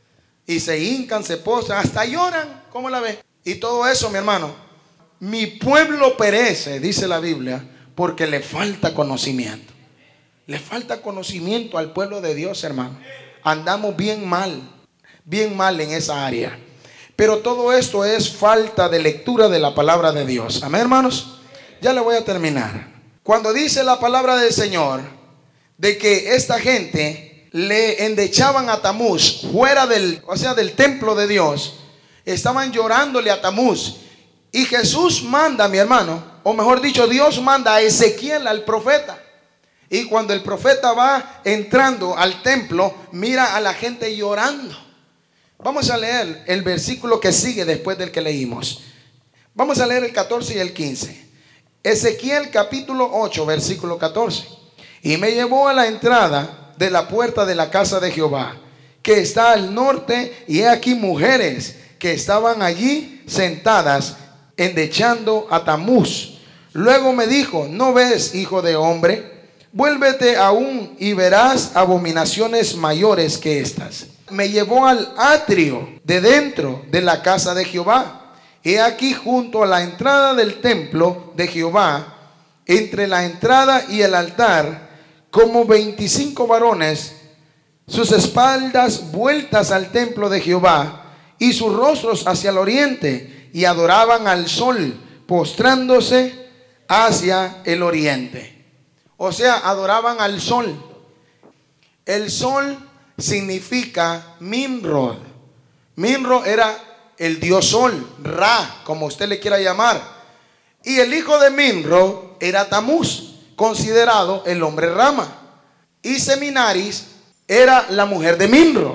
A: Y se hincan, se postran, hasta lloran. ¿Cómo la ves? Y todo eso, mi hermano. Mi pueblo perece, dice la Biblia, porque le falta conocimiento. Le falta conocimiento al pueblo de Dios, hermano. Andamos bien mal, bien mal en esa área. Pero todo esto es falta de lectura de la palabra de Dios. Amén, hermanos. Ya le voy a terminar. Cuando dice la palabra del Señor de que esta gente le endechaban a Tamuz fuera del, o sea, del templo de Dios, estaban llorándole a Tamuz. Y Jesús manda, mi hermano, o mejor dicho, Dios manda a Ezequiel, al profeta. Y cuando el profeta va entrando al templo, mira a la gente llorando. Vamos a leer el versículo que sigue después del que leímos. Vamos a leer el catorce y el quince. Ezequiel capítulo ocho, versículo catorce. Y me llevó a la entrada de la puerta de la casa de Jehová, que está al norte, y he aquí mujeres que estaban allí sentadas, endechando a Tamuz. Luego me dijo: ¿no ves, hijo de hombre? Vuélvete aún y verás abominaciones mayores que estas. Me llevó al atrio de dentro de la casa de Jehová. He aquí, junto a la entrada del templo de Jehová, entre la entrada y el altar, como veinticinco varones, sus espaldas vueltas al templo de Jehová y sus rostros hacia el oriente, y adoraban al sol, postrándose hacia el oriente. O sea, adoraban al sol. El sol significa Nimrod. Nimrod era el dios sol, Ra, como usted le quiera llamar. Y el hijo de Nimrod era Tamuz, considerado el hombre rama. Y Seminaris era la mujer de Nimrod,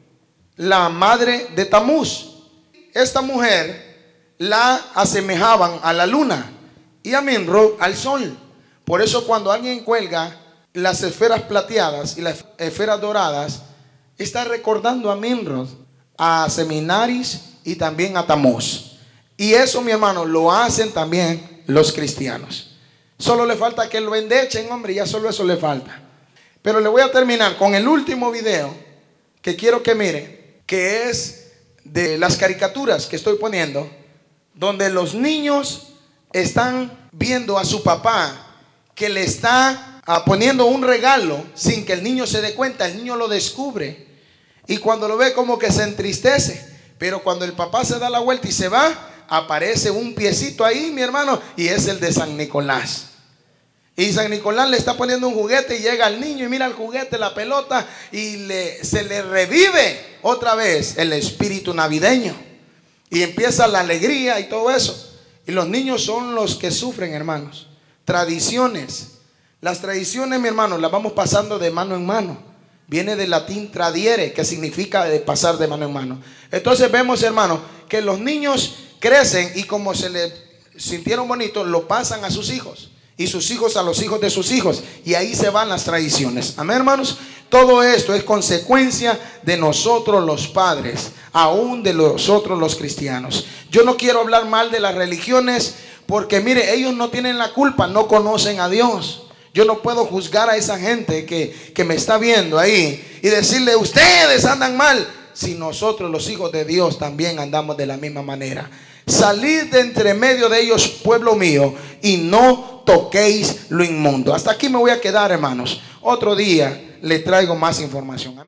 A: la madre de Tamuz. Esta mujer la asemejaban a la luna y a Nimrod al sol. Por eso cuando alguien cuelga las esferas plateadas y las esferas doradas, está recordando a Nimrod, a Seminaris y también a Tamuz. Y eso, mi hermano, lo hacen también los cristianos. Solo le falta que lo endechen, hombre, ya solo eso le falta. Pero le voy a terminar con el último video que quiero que mire, que es de las caricaturas que estoy poniendo, donde los niños están viendo a su papá que le está poniendo un regalo sin que el niño se dé cuenta. El niño lo descubre y cuando lo ve como que se entristece, pero cuando el papá se da la vuelta y se va, aparece un piecito ahí, mi hermano, y es el de San Nicolás. Y San Nicolás le está poniendo un juguete y llega al niño y mira el juguete, la pelota, y le, se le revive otra vez el espíritu navideño y empieza la alegría y todo eso. Y los niños son los que sufren, hermanos. Tradiciones. Las tradiciones, mi hermano, las vamos pasando de mano en mano. Viene del latín tradiere, que significa de pasar de mano en mano. Entonces vemos, hermano, que los niños crecen y como se les sintieron bonitos, lo pasan a sus hijos. Y sus hijos a los hijos de sus hijos. Y ahí se van las tradiciones. Amén, hermanos. Todo esto es consecuencia de nosotros los padres, aún de nosotros los cristianos. Yo no quiero hablar mal de las religiones, porque mire, ellos no tienen la culpa, no conocen a Dios. Yo no puedo juzgar a esa gente que, que me está viendo ahí y decirle: ustedes andan mal, si nosotros los hijos de Dios también andamos de la misma manera. Salid de entre medio de ellos, pueblo mío, y no toquéis lo inmundo. Hasta aquí me voy a quedar, hermanos. Otro día le traigo más información.